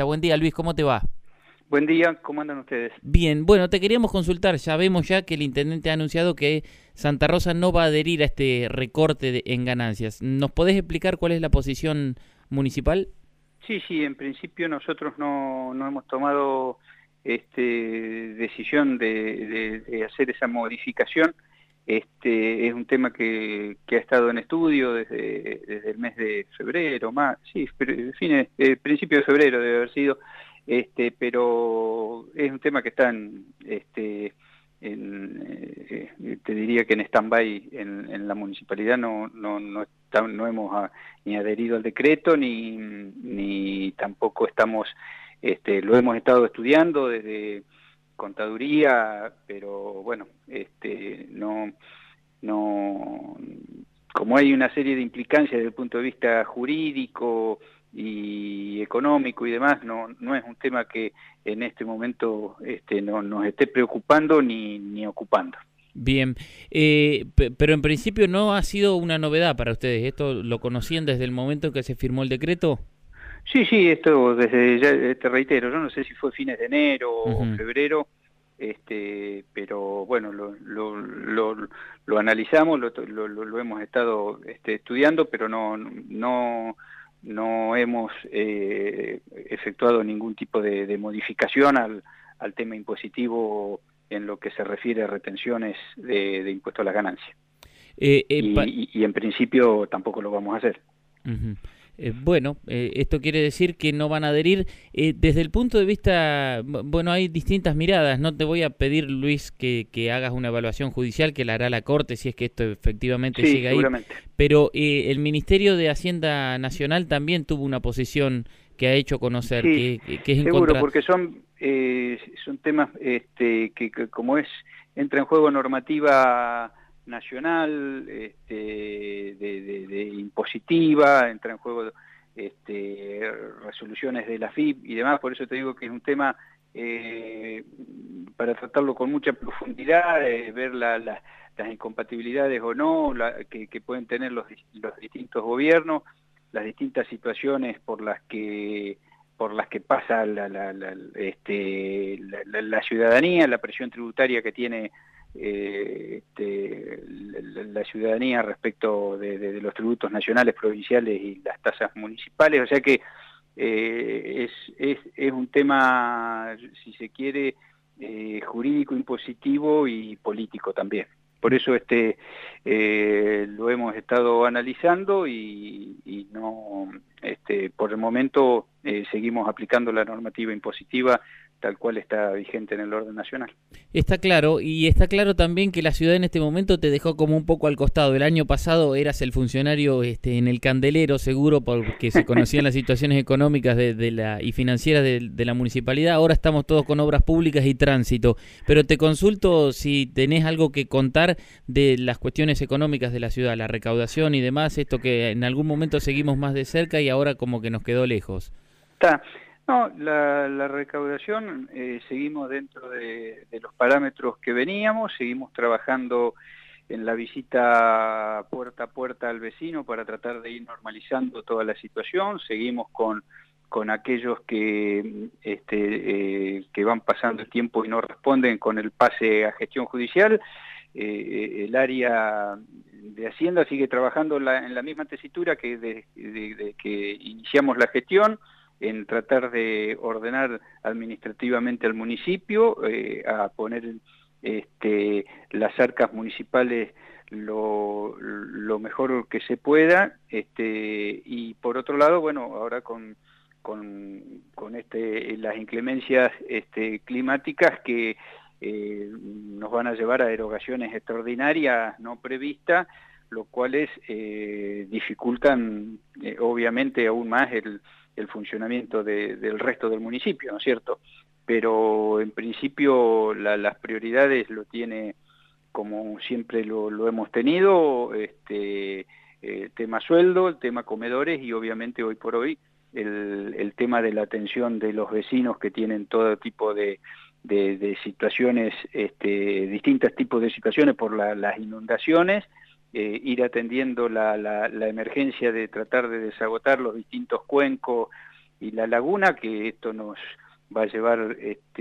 Periodista. Buen día, Luis, ¿cómo te va? Buen día, ¿cómo andan ustedes? Bien, bueno, te queríamos consultar, ya vemos ya que el intendente ha anunciado que Santa Rosa no va a adherir a este recorte en ganancias. ¿Nos podés explicar cuál es la posición municipal? Sí, en principio nosotros no hemos tomado decisión de hacer esa modificación. Es un tema que ha estado en estudio desde el mes de febrero, principio de febrero debe haber sido, pero es un tema que está te diría que en stand-by en la municipalidad. No hemos ni adherido al decreto ni tampoco estamos, lo hemos estado estudiando desde contaduría, pero bueno, no, como hay una serie de implicancias desde el punto de vista jurídico y económico y demás, no es un tema que en este momento no nos esté preocupando ni ocupando. Bien, pero en principio no ha sido una novedad para ustedes. ¿Esto lo conocían desde el momento en que se firmó el decreto? Sí, esto desde ya, te reitero, yo no sé si fue fines de enero o Uh-huh. febrero, pero bueno, lo analizamos, lo hemos estado estudiando, pero no hemos efectuado ningún tipo de modificación al tema impositivo en lo que se refiere a retenciones de impuesto a las ganancias. Y en principio tampoco lo vamos a hacer. Uh-huh. Bueno, esto quiere decir que no van a adherir. Desde el punto de vista, bueno, hay distintas miradas. No te voy a pedir, Luis, que hagas una evaluación judicial que la hará la Corte si es que esto efectivamente Sí, llega ahí. seguramente. Pero el Ministerio de Hacienda Nacional también tuvo una posición que ha hecho conocer, Sí, que es en seguro, contra. porque son temas que como entra en juego normativa nacional, de impositiva, entra en juego resoluciones de la FIP y demás. Por eso te digo que es un tema para tratarlo con mucha profundidad, ver las incompatibilidades o no que pueden tener los distintos gobiernos, las distintas situaciones por las que pasa la ciudadanía, la presión tributaria que tiene la ciudadanía respecto de los tributos nacionales, provinciales y las tasas municipales. O sea que es un tema, si se quiere, jurídico, impositivo y político también. Por eso lo hemos estado analizando y no, por el momento seguimos aplicando la normativa impositiva tal cual está vigente en el orden nacional. Está claro, y está claro también que la ciudad en este momento te dejó como un poco al costado. El año pasado eras el funcionario en el candelero, seguro, porque se conocían las situaciones económicas y financieras de la municipalidad. Ahora estamos todos con obras públicas y tránsito. Pero te consulto si tenés algo que contar de las cuestiones económicas de la ciudad, la recaudación y demás, esto que en algún momento seguimos más de cerca y ahora como que nos quedó lejos. Está. No, la recaudación, seguimos dentro de los parámetros que veníamos, seguimos trabajando en la visita puerta a puerta al vecino para tratar de ir normalizando toda la situación, seguimos con aquellos que van pasando el tiempo y no responden con el pase a gestión judicial. El área de Hacienda sigue trabajando en la misma tesitura que de que iniciamos la gestión, en tratar de ordenar administrativamente al municipio, a poner las arcas municipales lo mejor que se pueda, y por otro lado, bueno, ahora con las inclemencias climáticas que nos van a llevar a erogaciones extraordinarias no previstas, lo cuales dificultan obviamente aún más el funcionamiento del resto del municipio, ¿no es cierto? Pero en principio las prioridades lo tiene, como siempre lo hemos tenido, el tema sueldo, el tema comedores y obviamente hoy por hoy el tema de la atención de los vecinos que tienen todo tipo de situaciones, distintos tipos de situaciones por las inundaciones, ir atendiendo la emergencia de tratar de desagotar los distintos cuencos la laguna, que esto nos va a llevar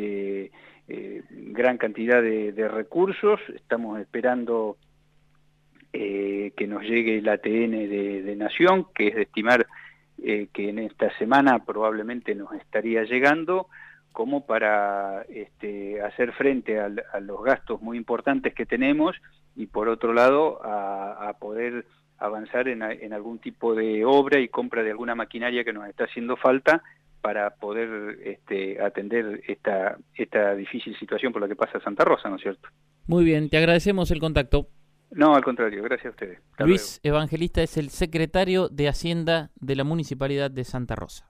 gran cantidad de recursos. Estamos esperando que nos llegue el ATN de Nación, que es de estimar que en esta semana probablemente nos estaría llegando, como para hacer frente a los gastos muy importantes que tenemos, y por otro lado a poder avanzar en algún tipo de obra y compra de alguna maquinaria que nos está haciendo falta para poder atender esta difícil situación por la que pasa Santa Rosa, ¿no es cierto? Muy bien, te agradecemos el contacto. No, al contrario, gracias a ustedes. Hasta Luis luego. Evangelista es el secretario de Hacienda de la Municipalidad de Santa Rosa.